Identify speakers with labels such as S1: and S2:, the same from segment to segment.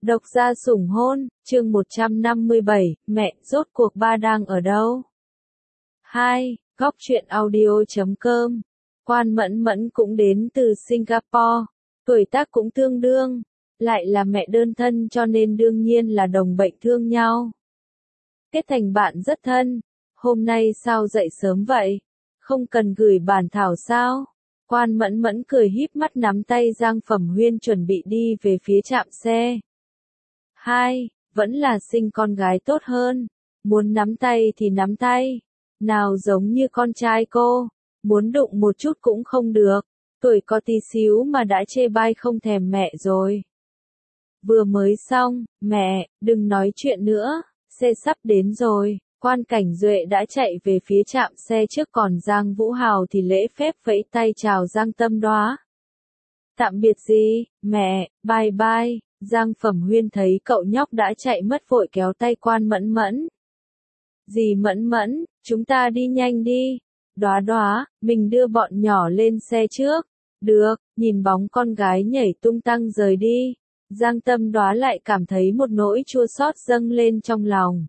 S1: Độc gia sủng hôn, chương 157, mẹ, rốt cuộc ba đang ở đâu? 2. Góc truyện audio.com. Quan Mẫn Mẫn cũng đến từ Singapore, tuổi tác cũng tương đương, lại là mẹ đơn thân cho nên đương nhiên là đồng bệnh thương nhau. Kết thành bạn rất thân, hôm nay sao dậy sớm vậy? Không cần gửi bản thảo sao? Quan Mẫn Mẫn cười híp mắt nắm tay Giang Phẩm Huyên chuẩn bị đi về phía trạm xe. 2. Vẫn là sinh con gái tốt hơn. Muốn nắm tay thì nắm tay. Nào giống như con trai cô. Muốn đụng một chút cũng không được. Tuổi có tí xíu mà đã chê bai không thèm mẹ rồi. Vừa mới xong, mẹ, đừng nói chuyện nữa. Xe sắp đến rồi. Quan Cảnh Duệ đã chạy về phía trạm xe trước, còn Giang Vũ Hào thì lễ phép vẫy tay chào Giang Tâm Đoá. Tạm biệt gì, mẹ, bye bye. Giang Phẩm Huyên thấy cậu nhóc đã chạy mất vội kéo tay Quan Mẫn Mẫn. Dì Mẫn Mẫn, chúng ta đi nhanh đi. Đoá Đoá, mình đưa bọn nhỏ lên xe trước. Được, nhìn bóng con gái nhảy tung tăng rời đi. Giang Tâm Đoá lại cảm thấy một nỗi chua xót dâng lên trong lòng.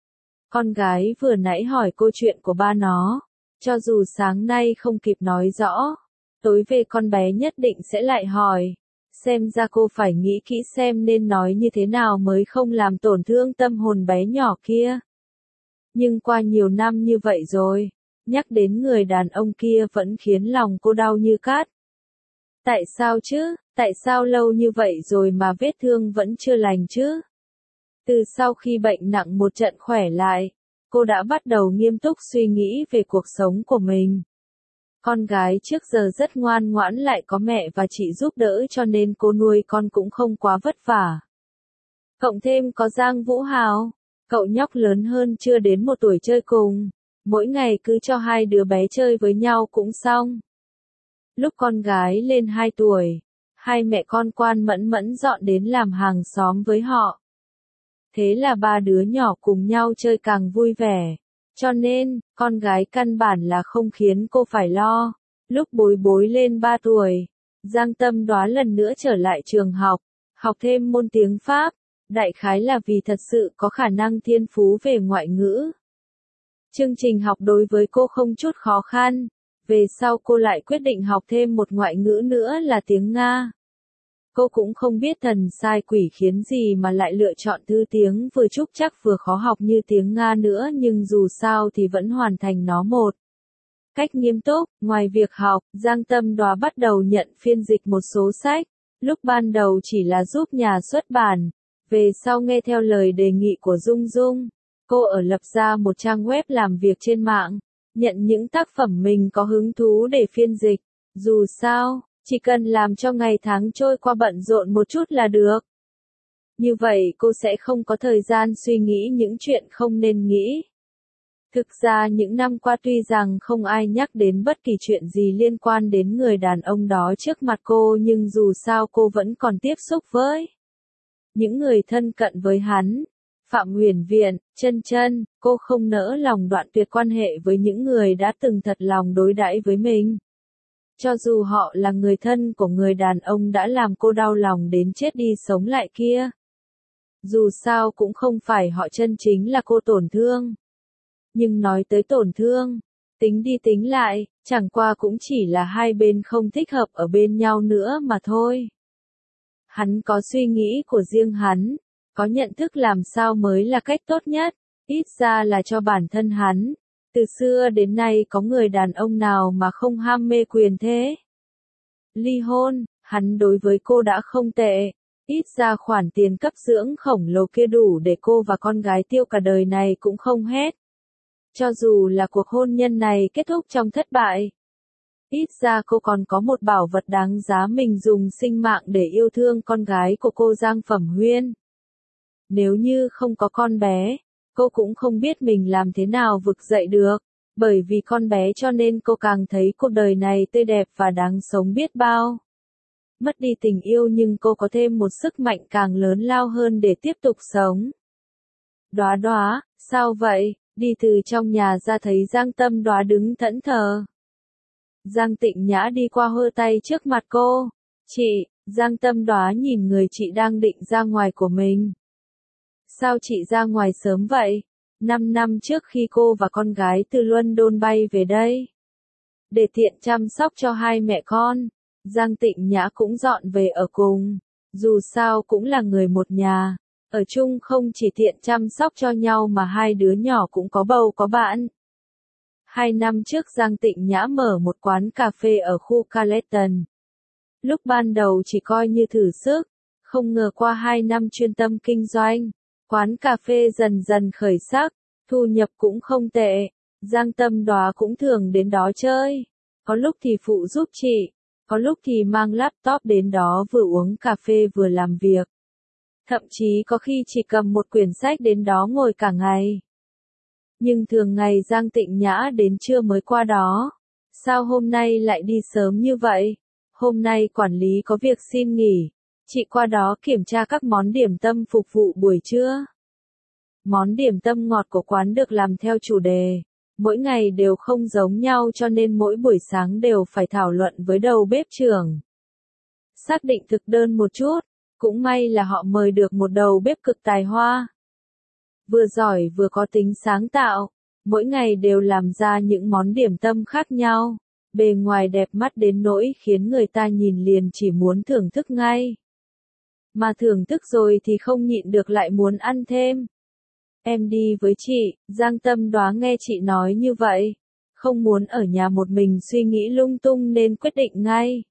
S1: Con gái vừa nãy hỏi câu chuyện của ba nó. Cho dù sáng nay không kịp nói rõ, tối về con bé nhất định sẽ lại hỏi. Xem ra cô phải nghĩ kỹ xem nên nói như thế nào mới không làm tổn thương tâm hồn bé nhỏ kia. Nhưng qua nhiều năm như vậy rồi, nhắc đến người đàn ông kia vẫn khiến lòng cô đau như cát. Tại sao chứ? Tại sao lâu như vậy rồi mà vết thương vẫn chưa lành chứ? Từ sau khi bệnh nặng một trận khỏe lại, cô đã bắt đầu nghiêm túc suy nghĩ về cuộc sống của mình. Con gái trước giờ rất ngoan ngoãn, lại có mẹ và chị giúp đỡ cho nên cô nuôi con cũng không quá vất vả. Cộng thêm có Giang Vũ Hào, cậu nhóc lớn hơn chưa đến 1 tuổi chơi cùng, mỗi ngày cứ cho hai đứa bé chơi với nhau cũng xong. Lúc con gái lên 2 tuổi, hai mẹ con Quan Mẫn Mẫn dọn đến làm hàng xóm với họ. Thế là ba đứa nhỏ cùng nhau chơi càng vui vẻ. Cho nên, con gái căn bản là không khiến cô phải lo. Lúc Bối Bối lên 3 tuổi, Giang Tâm Đoá lần nữa trở lại trường học thêm môn tiếng Pháp, đại khái là vì thật sự có khả năng thiên phú về ngoại ngữ. Chương trình học đối với cô không chút khó khăn, về sau cô lại quyết định học thêm một ngoại ngữ nữa là tiếng Nga. Cô cũng không biết thần sai quỷ khiến gì mà lại lựa chọn thứ tiếng vừa trúc chắc vừa khó học như tiếng Nga nữa, nhưng dù sao thì vẫn hoàn thành nó một cách nghiêm túc. Ngoài việc học, Giang Tâm Đoá bắt đầu nhận phiên dịch một số sách. Lúc ban đầu chỉ là giúp nhà xuất bản, về sau nghe theo lời đề nghị của Dung Dung, cô ở lập ra một trang web làm việc trên mạng, nhận những tác phẩm mình có hứng thú để phiên dịch. Dù sao, chỉ cần làm cho ngày tháng trôi qua bận rộn một chút là được. Như vậy cô sẽ không có thời gian suy nghĩ những chuyện không nên nghĩ. Thực ra những năm qua tuy rằng không ai nhắc đến bất kỳ chuyện gì liên quan đến người đàn ông đó trước mặt cô, nhưng dù sao cô vẫn còn tiếp xúc với những người thân cận với hắn. Phạm Huyền Viện, Chân Chân, cô không nỡ lòng đoạn tuyệt quan hệ với những người đã từng thật lòng đối đãi với mình. Cho dù họ là người thân của người đàn ông đã làm cô đau lòng đến chết đi sống lại kia. Dù sao cũng không phải họ chân chính là cô tổn thương. Nhưng nói tới tổn thương, tính đi tính lại, chẳng qua cũng chỉ là hai bên không thích hợp ở bên nhau nữa mà thôi. Hắn có suy nghĩ của riêng hắn, có nhận thức làm sao mới là cách tốt nhất, ít ra là cho bản thân hắn. Từ xưa đến nay có người đàn ông nào mà không ham mê quyền thế? Ly hôn, hắn đối với cô đã không tệ, ít ra khoản tiền cấp dưỡng khổng lồ kia đủ để cô và con gái tiêu cả đời này cũng không hết. Cho dù là cuộc hôn nhân này kết thúc trong thất bại, ít ra cô còn có một bảo vật đáng giá mình dùng sinh mạng để yêu thương con gái của cô Giang Phẩm Huyên. Nếu như không có con bé, cô cũng không biết mình làm thế nào vực dậy được, bởi vì con bé cho nên cô càng thấy cuộc đời này tươi đẹp và đáng sống biết bao. Mất đi tình yêu nhưng cô có thêm một sức mạnh càng lớn lao hơn để tiếp tục sống. Đoá Đoá, sao vậy? Đi từ trong nhà ra thấy Giang Tâm Đoá đứng thẫn thờ. Giang Tịnh Nhã đi qua hơ tay trước mặt cô. Giang Tâm Đoá nhìn người chị đang định ra ngoài của mình. Sao chị ra ngoài sớm vậy? 5 năm trước khi cô và con gái từ London bay về đây. Để tiện chăm sóc cho hai mẹ con, Giang Tịnh Nhã cũng dọn về ở cùng. Dù sao cũng là người một nhà, ở chung không chỉ tiện chăm sóc cho nhau mà hai đứa nhỏ cũng có bầu có bạn. 2 năm trước Giang Tịnh Nhã mở một quán cà phê ở khu Carlton. Lúc ban đầu chỉ coi như thử sức, không ngờ qua 2 năm chuyên tâm kinh doanh, quán cà phê dần dần khởi sắc, thu nhập cũng không tệ. Giang Tâm Đoá cũng thường đến đó chơi, có lúc thì phụ giúp chị, có lúc thì mang laptop đến đó vừa uống cà phê vừa làm việc. Thậm chí có khi chỉ cầm một quyển sách đến đó ngồi cả ngày. Nhưng thường ngày Giang Tịnh Nhã đến trưa mới qua đó. Sao hôm nay lại đi sớm như vậy? Hôm nay quản lý có việc xin nghỉ. Chị qua đó kiểm tra các món điểm tâm phục vụ buổi trưa. Món điểm tâm ngọt của quán được làm theo chủ đề. Mỗi ngày đều không giống nhau cho nên mỗi buổi sáng đều phải thảo luận với đầu bếp trưởng. Xác định thực đơn một chút, cũng may là họ mời được một đầu bếp cực tài hoa. Vừa giỏi vừa có tính sáng tạo, mỗi ngày đều làm ra những món điểm tâm khác nhau, bề ngoài đẹp mắt đến nỗi khiến người ta nhìn liền chỉ muốn thưởng thức ngay. Mà thưởng thức rồi thì không nhịn được lại muốn ăn thêm. Em đi với chị, Giang Tâm Đoá nghe chị nói như vậy, không muốn ở nhà một mình suy nghĩ lung tung nên quyết định ngay.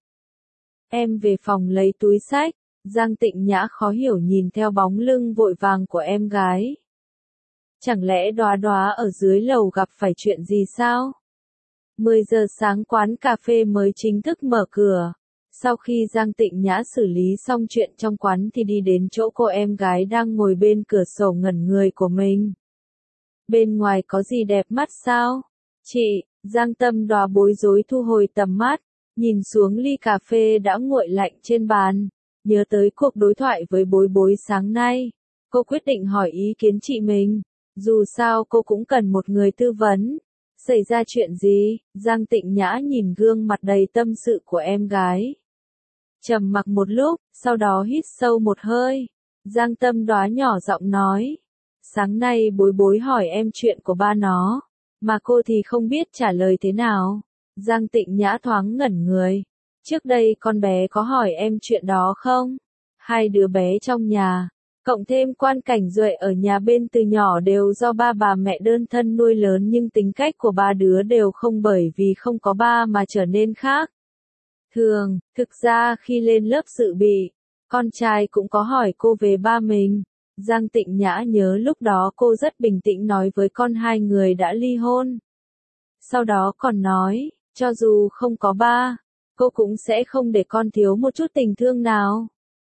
S1: Em về phòng lấy túi xách, Giang Tịnh Nhã khó hiểu nhìn theo bóng lưng vội vàng của em gái. Chẳng lẽ Đoá Đoá ở dưới lầu gặp phải chuyện gì sao? 10 giờ sáng quán cà phê mới chính thức mở cửa. Sau khi Giang Tịnh Nhã xử lý xong chuyện trong quán thì đi đến chỗ cô em gái đang ngồi bên cửa sổ ngẩn người của mình. Bên ngoài có gì đẹp mắt sao? Chị, Giang Tâm Đoá bối rối thu hồi tầm mắt, nhìn xuống ly cà phê đã nguội lạnh trên bàn, nhớ tới cuộc đối thoại với bối bối sáng nay. Cô quyết định hỏi ý kiến chị mình, dù sao cô cũng cần một người tư vấn. Xảy ra chuyện gì? Giang Tịnh Nhã nhìn gương mặt đầy tâm sự của em gái. Trầm mặc một lúc, sau đó hít sâu một hơi. Giang Tâm Đoá nhỏ giọng nói. Sáng nay bối bối hỏi em chuyện của ba nó, mà cô thì không biết trả lời thế nào. Giang Tịnh Nhã thoáng ngẩn người. Trước đây con bé có hỏi em chuyện đó không? Hai đứa bé trong nhà, cộng thêm Quan Cảnh Duệ ở nhà bên từ nhỏ đều do ba bà mẹ đơn thân nuôi lớn nhưng tính cách của ba đứa đều không bởi vì không có ba mà trở nên khác. Thực ra khi lên lớp dự bị, con trai cũng có hỏi cô về ba mình. Giang Tịnh Nhã nhớ lúc đó cô rất bình tĩnh nói với con hai người đã ly hôn. Sau đó còn nói, cho dù không có ba, cô cũng sẽ không để con thiếu một chút tình thương nào.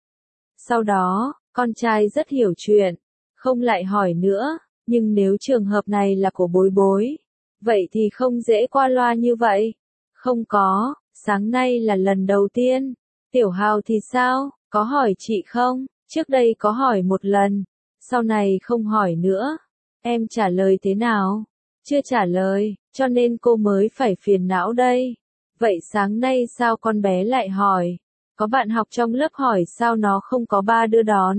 S1: Sau đó, con trai rất hiểu chuyện, không lại hỏi nữa, nhưng nếu trường hợp này là của bối bối, vậy thì không dễ qua loa như vậy. Không có, sáng nay là lần đầu tiên. Tiểu Hào thì sao, có hỏi chị không? Trước đây có hỏi một lần, sau này không hỏi nữa. Em trả lời thế nào? Chưa trả lời, cho nên cô mới phải phiền não đây. Vậy sáng nay sao con bé lại hỏi? Có bạn học trong lớp hỏi sao nó không có ba đưa đón.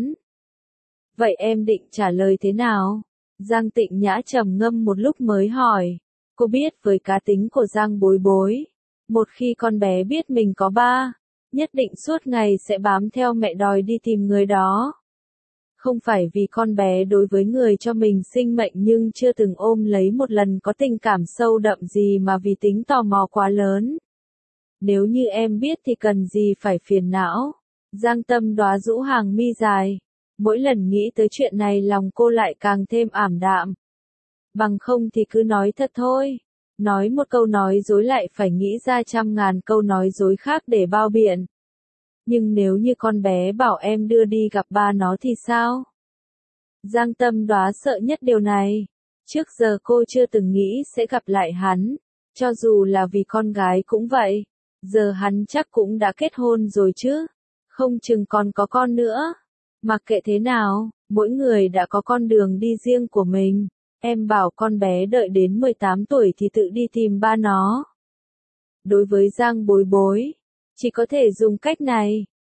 S1: Vậy em định trả lời thế nào? Giang Tịnh Nhã trầm ngâm một lúc mới hỏi. Cô biết với cá tính của Giang bối bối, một khi con bé biết mình có ba, nhất định suốt ngày sẽ bám theo mẹ đòi đi tìm người đó. Không phải vì con bé đối với người cho mình sinh mệnh nhưng chưa từng ôm lấy một lần có tình cảm sâu đậm gì mà vì tính tò mò quá lớn. Nếu như em biết thì cần gì phải phiền não. Giang Tâm Đoá rũ hàng mi dài. Mỗi lần nghĩ tới chuyện này lòng cô lại càng thêm ảm đạm. Bằng không thì cứ nói thật thôi. Nói một câu nói dối lại phải nghĩ ra trăm ngàn câu nói dối khác để bao biện. Nhưng nếu như con bé bảo em đưa đi gặp ba nó thì sao? Giang Tâm Đoá sợ nhất điều này. Trước giờ cô chưa từng nghĩ sẽ gặp lại hắn. Cho dù là vì con gái cũng vậy. Giờ hắn chắc cũng đã kết hôn rồi chứ. Không chừng còn có con nữa. Mặc kệ thế nào, mỗi người đã có con đường đi riêng của mình. Em bảo con bé đợi đến 18 tuổi thì tự đi tìm ba nó. Đối với Giang bối bối, chỉ có thể dùng cách này.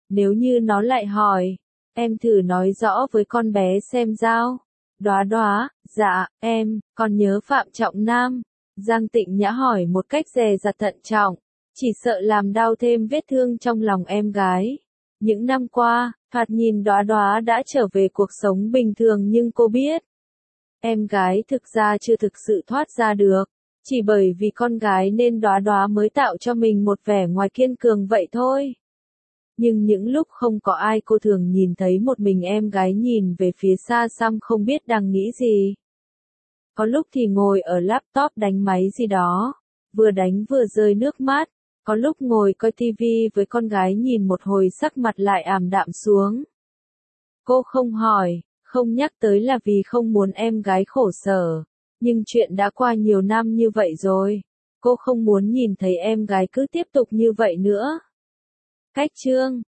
S1: Nếu như nó lại hỏi, em thử nói rõ với con bé xem sao. Đóa đóa, dạ, con nhớ Phạm Trọng Nam. Giang Tịnh Nhã hỏi một cách dè dặt thận trọng, chỉ sợ làm đau thêm vết thương trong lòng em gái. Những năm qua, thoạt nhìn Đóa Đóa đã trở về cuộc sống bình thường nhưng cô biết, em gái thực ra chưa thực sự thoát ra được. Chỉ bởi vì con gái nên Đóa Đóa mới tạo cho mình một vẻ ngoài kiên cường vậy thôi. Nhưng những lúc không có ai cô thường nhìn thấy một mình em gái nhìn về phía xa xăm không biết đang nghĩ gì. Có lúc thì ngồi ở laptop đánh máy gì đó, vừa đánh vừa rơi nước mắt. Có lúc ngồi coi tivi với con gái nhìn một hồi sắc mặt lại ảm đạm xuống. Cô không hỏi, không nhắc tới là vì không muốn em gái khổ sở. Nhưng chuyện đã qua nhiều năm như vậy rồi. Cô không muốn nhìn thấy em gái cứ tiếp tục như vậy nữa. Cách chương